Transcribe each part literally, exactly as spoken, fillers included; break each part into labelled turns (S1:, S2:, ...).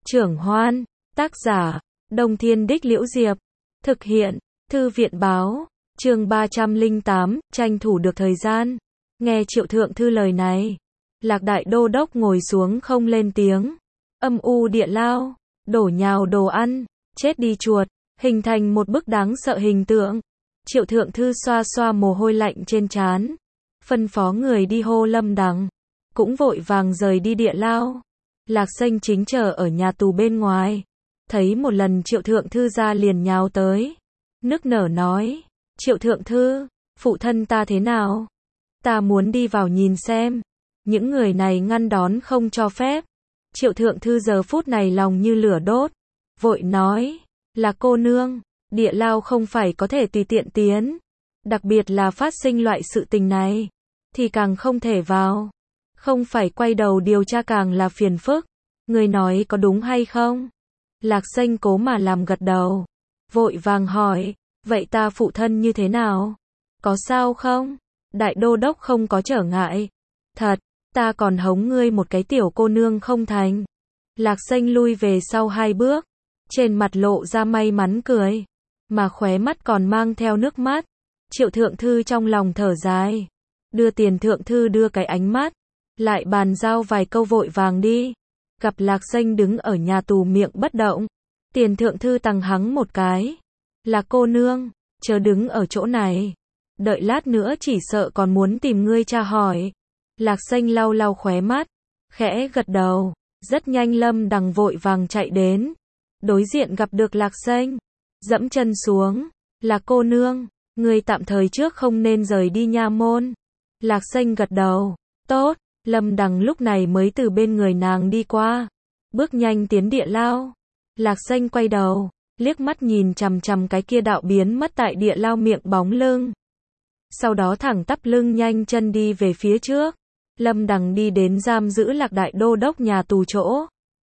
S1: Trưởng Hoan, tác giả, Đông Thiên Đích Liễu Diệp, thực hiện, Thư viện Báo, chương ba trăm lẻ tám, tranh thủ được thời gian. Nghe Triệu Thượng Thư lời này, Lạc Đại Đô Đốc ngồi xuống không lên tiếng, âm u địa lao, đổ nhào đồ ăn, chết đi chuột, hình thành một bức đáng sợ hình tượng. Triệu Thượng Thư xoa xoa mồ hôi lạnh trên trán, phân phó người đi hô Lâm Đằng, cũng vội vàng rời đi địa lao. Lạc Xanh chính chờ ở nhà tù bên ngoài, thấy một lần Triệu Thượng Thư ra liền nhào tới, nức nở nói, Triệu Thượng Thư, phụ thân ta thế nào? Ta muốn đi vào nhìn xem. Những người này ngăn đón không cho phép. Triệu Thượng Thư giờ phút này lòng như lửa đốt, vội nói, là cô nương, địa lao không phải có thể tùy tiện tiến, đặc biệt là phát sinh loại sự tình này, thì càng không thể vào. Không phải quay đầu điều tra càng là phiền phức. Người nói có đúng hay không? Lạc Xanh cố mà làm gật đầu, vội vàng hỏi, vậy ta phụ thân như thế nào? Có sao không? Đại Đô Đốc không có trở ngại. Thật, ta còn hống ngươi một cái tiểu cô nương không thành. Lạc Xanh lui về sau hai bước, trên mặt lộ ra may mắn cười, mà khóe mắt còn mang theo nước mắt. Triệu Thượng Thư trong lòng thở dài, đưa Tiền Thượng Thư đưa cái ánh mắt, lại bàn giao vài câu vội vàng đi. Gặp Lạc Xanh đứng ở nhà tù miệng bất động, Tiền Thượng Thư tằng hắng một cái, là cô nương, chờ đứng ở chỗ này, đợi lát nữa chỉ sợ còn muốn tìm ngươi tra hỏi. Lạc Xanh lau lau khóe mắt, khẽ gật đầu. Rất nhanh Lâm Đằng vội vàng chạy đến, đối diện gặp được Lạc Xanh, dẫm chân xuống, là cô nương, ngươi tạm thời trước không nên rời đi nha môn. Lạc Xanh gật đầu, tốt. Lâm Đằng lúc này mới từ bên người nàng đi qua, bước nhanh tiến địa lao. Lạc Xanh quay đầu, liếc mắt nhìn chằm chằm cái kia đạo biến mất tại địa lao miệng bóng lưng. Sau đó thẳng tắp lưng nhanh chân đi về phía trước. Lâm Đằng đi đến giam giữ Lạc Đại Đô Đốc nhà tù chỗ.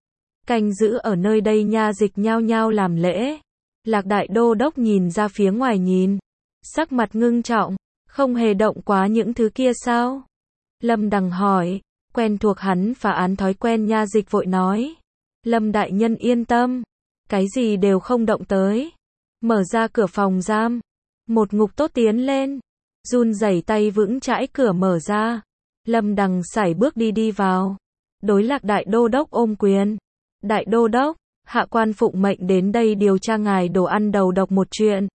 S1: Canh giữ ở nơi đây nha dịch nhao nhao làm lễ. Lạc Đại Đô Đốc nhìn ra phía ngoài nhìn, sắc mặt ngưng trọng, không hề động quá những thứ kia sao? Lâm Đằng hỏi, quen thuộc hắn phá án thói quen nha dịch vội nói. Lâm đại nhân yên tâm, cái gì đều không động tới. Mở ra cửa phòng giam, một ngục tốt tiến lên, run rẩy tay vững chãi cửa mở ra. Lâm Đằng sải bước đi đi vào, đối Lạc Đại Đô Đốc ôm quyền. Đại Đô Đốc, hạ quan phụng mệnh đến đây điều tra ngài đồ ăn đầu độc một chuyện.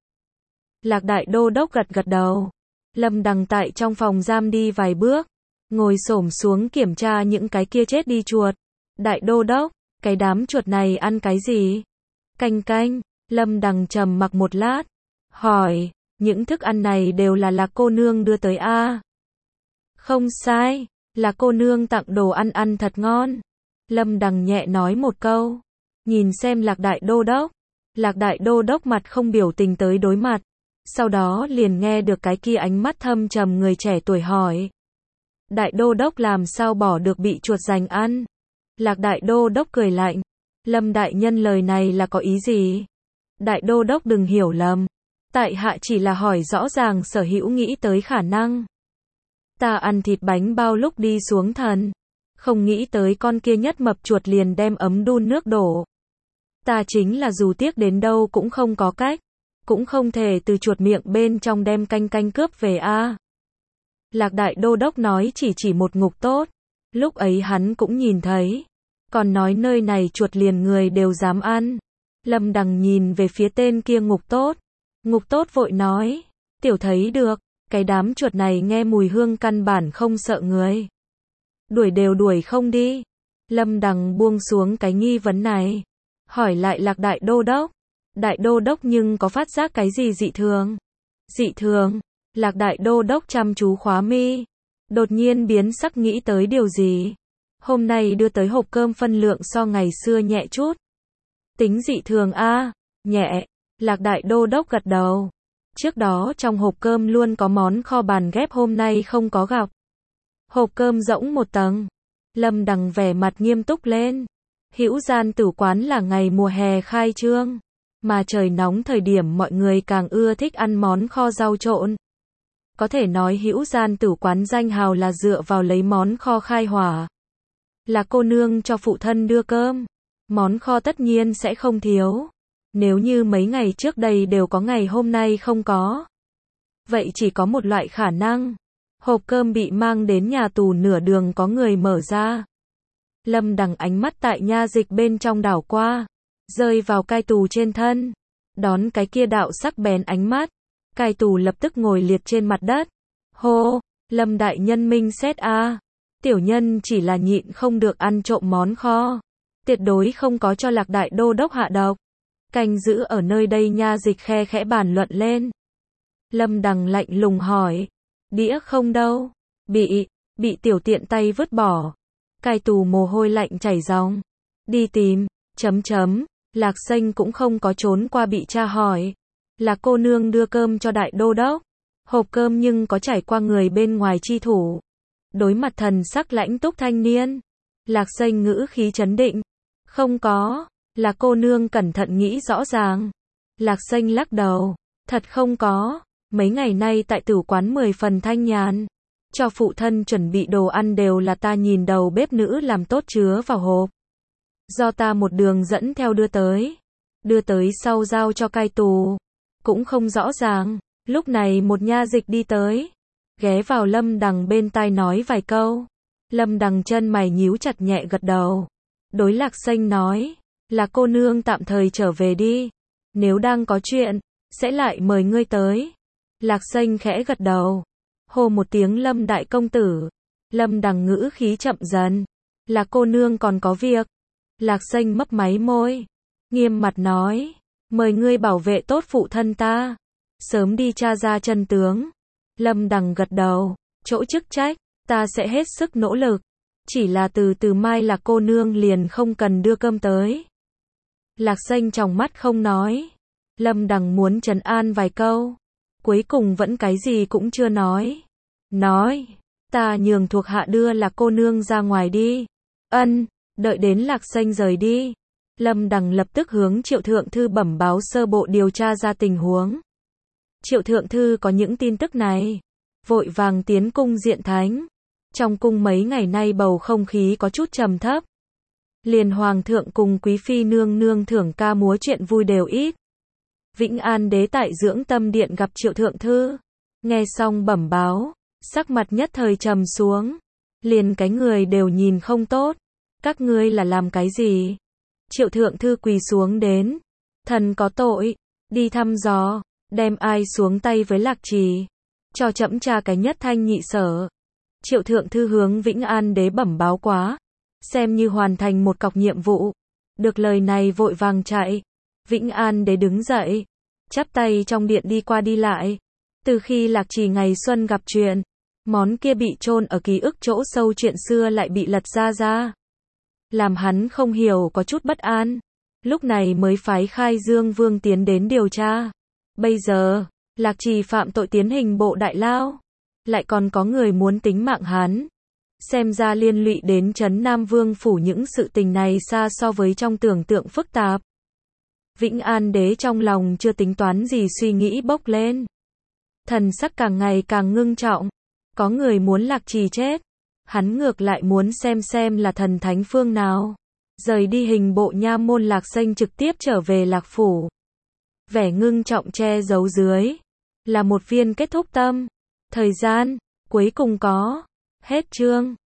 S1: Lạc Đại Đô Đốc gật gật đầu. Lâm Đằng tại trong phòng giam đi vài bước, ngồi xổm xuống kiểm tra những cái kia chết đi chuột. Đại Đô Đốc, cái đám chuột này ăn cái gì? Canh canh. Lâm Đằng trầm mặc một lát, hỏi, những thức ăn này đều là Lạc cô nương đưa tới a? À? Không sai, là cô nương tặng đồ ăn ăn thật ngon. Lâm Đằng nhẹ nói một câu, nhìn xem Lạc Đại Đô Đốc. Lạc Đại Đô Đốc mặt không biểu tình tới đối mặt, sau đó liền nghe được cái kia ánh mắt thâm trầm người trẻ tuổi hỏi, Đại Đô Đốc làm sao bỏ được bị chuột giành ăn? Lạc Đại Đô Đốc cười lạnh, Lâm đại nhân lời này là có ý gì? Đại Đô Đốc đừng hiểu lầm, tại hạ chỉ là hỏi rõ ràng sở hữu nghĩ tới khả năng. Ta ăn thịt bánh bao lúc đi xuống thần, không nghĩ tới con kia nhất mập chuột liền đem ấm đun nước đổ. Ta chính là dù tiếc đến đâu cũng không có cách, cũng không thể từ chuột miệng bên trong đem canh canh cướp về a. Lạc Đại Đô Đốc nói chỉ chỉ một ngục tốt, lúc ấy hắn cũng nhìn thấy, còn nói nơi này chuột liền người đều dám ăn. Lâm Đằng nhìn về phía tên kia ngục tốt, ngục tốt vội nói, tiểu thấy được, cái đám chuột này nghe mùi hương căn bản không sợ người. Đuổi đều đuổi không đi. Lâm Đằng buông xuống cái nghi vấn này, hỏi lại Lạc Đại Đô Đốc, Đại Đô Đốc nhưng có phát giác cái gì dị thường? Dị thường? Lạc Đại Đô Đốc chăm chú khóa mi, đột nhiên biến sắc nghĩ tới điều gì. Hôm nay đưa tới hộp cơm phân lượng so ngày xưa nhẹ chút. Tính dị thường a? À? Nhẹ. Lạc Đại Đô Đốc gật đầu. Trước đó trong hộp cơm luôn có món kho bàn ghép hôm nay không có gặp. Hộp cơm rỗng một tầng. Lâm Đằng vẻ mặt nghiêm túc lên. Hữu Gian Tử Quán là ngày mùa hè khai trương, mà trời nóng thời điểm mọi người càng ưa thích ăn món kho rau trộn. Có thể nói Hữu Gian Tử Quán danh hào là dựa vào lấy món kho khai hỏa. Là cô nương cho phụ thân đưa cơm. Món kho tất nhiên sẽ không thiếu. Nếu như mấy ngày trước đây đều có ngày hôm nay không có. Vậy chỉ có một loại khả năng. Hộp cơm bị mang đến nhà tù nửa đường có người mở ra. Lâm Đằng ánh mắt tại nha dịch bên trong đảo qua. Rơi vào cai tù trên thân. Đón cái kia đạo sắc bén ánh mắt. Cai tù lập tức ngồi liệt trên mặt đất. Hô, Lâm đại nhân minh xét a. Tiểu nhân chỉ là nhịn không được ăn trộm món kho. Tuyệt đối không có cho Lạc đại đô đốc hạ độc. Canh giữ ở nơi đây nha dịch khe khẽ bàn luận lên. Lâm Đằng lạnh lùng hỏi. Đĩa không đâu. Bị, bị tiểu tiện tay vứt bỏ. Cai tù mồ hôi lạnh chảy ròng. Đi tìm, chấm chấm, Lạc Xanh cũng không có trốn qua bị tra hỏi. Là cô nương đưa cơm cho đại đô đốc. Hộp cơm nhưng có trải qua người bên ngoài chi thủ. Đối mặt thần sắc lãnh túc thanh niên. Lạc Xanh ngữ khí trấn định. Không có, là cô nương cẩn thận nghĩ rõ ràng. Lạc Xanh lắc đầu. Thật không có, mấy ngày nay tại tử quán mười phần thanh nhàn. Cho phụ thân chuẩn bị đồ ăn đều là ta nhìn đầu bếp nữ làm tốt chứa vào hộp. Do ta một đường dẫn theo đưa tới. Đưa tới sau giao cho cai tù. Cũng không rõ ràng. Lúc này một nha dịch đi tới. Ghé vào Lâm Đằng bên tai nói vài câu. Lâm Đằng chân mày nhíu chặt nhẹ gật đầu. Đối Lạc Xanh nói. Là cô nương tạm thời trở về đi. Nếu đang có chuyện, sẽ lại mời ngươi tới. Lạc Xanh khẽ gật đầu. Hô một tiếng Lâm đại công tử. Lâm Đằng ngữ khí chậm dần. Là cô nương còn có việc. Lạc Xanh mấp máy môi. Nghiêm mặt nói. Mời ngươi bảo vệ tốt phụ thân ta. Sớm đi tra ra chân tướng. Lâm Đằng gật đầu. Chỗ chức trách, ta sẽ hết sức nỗ lực. Chỉ là từ từ mai là cô nương liền không cần đưa cơm tới. Lạc Xanh trong mắt không nói. Lâm Đằng muốn trấn an vài câu. Cuối cùng vẫn cái gì cũng chưa nói. Nói, ta nhường thuộc hạ đưa là cô nương ra ngoài đi. Ân, đợi đến Lạc Xanh rời đi. Lâm Đằng lập tức hướng Triệu Thượng Thư bẩm báo sơ bộ điều tra ra tình huống. Triệu Thượng Thư có những tin tức này. Vội vàng tiến cung diện thánh. Trong cung mấy ngày nay bầu không khí có chút trầm thấp. Liền Hoàng thượng cùng Quý Phi nương nương thưởng ca múa chuyện vui đều ít. Vĩnh An đế tại dưỡng tâm điện gặp Triệu Thượng Thư. Nghe xong bẩm báo. Sắc mặt nhất thời trầm xuống. Liền cái người đều nhìn không tốt. Các ngươi là làm cái gì? Triệu Thượng Thư quỳ xuống đến. Thần có tội. Đi thăm dò. Đem ai xuống tay với Lạc Trì. Cho trẫm tra cái nhất thanh nhị sở. Triệu Thượng Thư hướng Vĩnh An đế bẩm báo quá. Xem như hoàn thành một cọc nhiệm vụ. Được lời này vội vàng chạy. Vĩnh An đế đứng dậy. Chắp tay trong điện đi qua đi lại. Từ khi Lạc Trì ngày xuân gặp chuyện. Món kia bị chôn ở ký ức chỗ sâu chuyện xưa lại bị lật ra ra. Làm hắn không hiểu có chút bất an. Lúc này mới phái Khai Dương Vương tiến đến điều tra. Bây giờ, Lạc Trì phạm tội tiến hình bộ đại lao. Lại còn có người muốn tính mạng hắn. Xem ra liên lụy đến Trấn Nam Vương phủ những sự tình này xa so với trong tưởng tượng phức tạp. Vĩnh An đế trong lòng chưa tính toán gì suy nghĩ bốc lên. Thần sắc càng ngày càng ngưng trọng. Có người muốn Lạc Trì chết. Hắn ngược lại muốn xem xem là thần thánh phương nào. Rời đi hình bộ nha môn Lạc Xanh trực tiếp trở về Lạc phủ. Vẻ ngưng trọng che giấu dưới. Là một viên kết thúc tâm. Thời gian, cuối cùng có. Hết chương.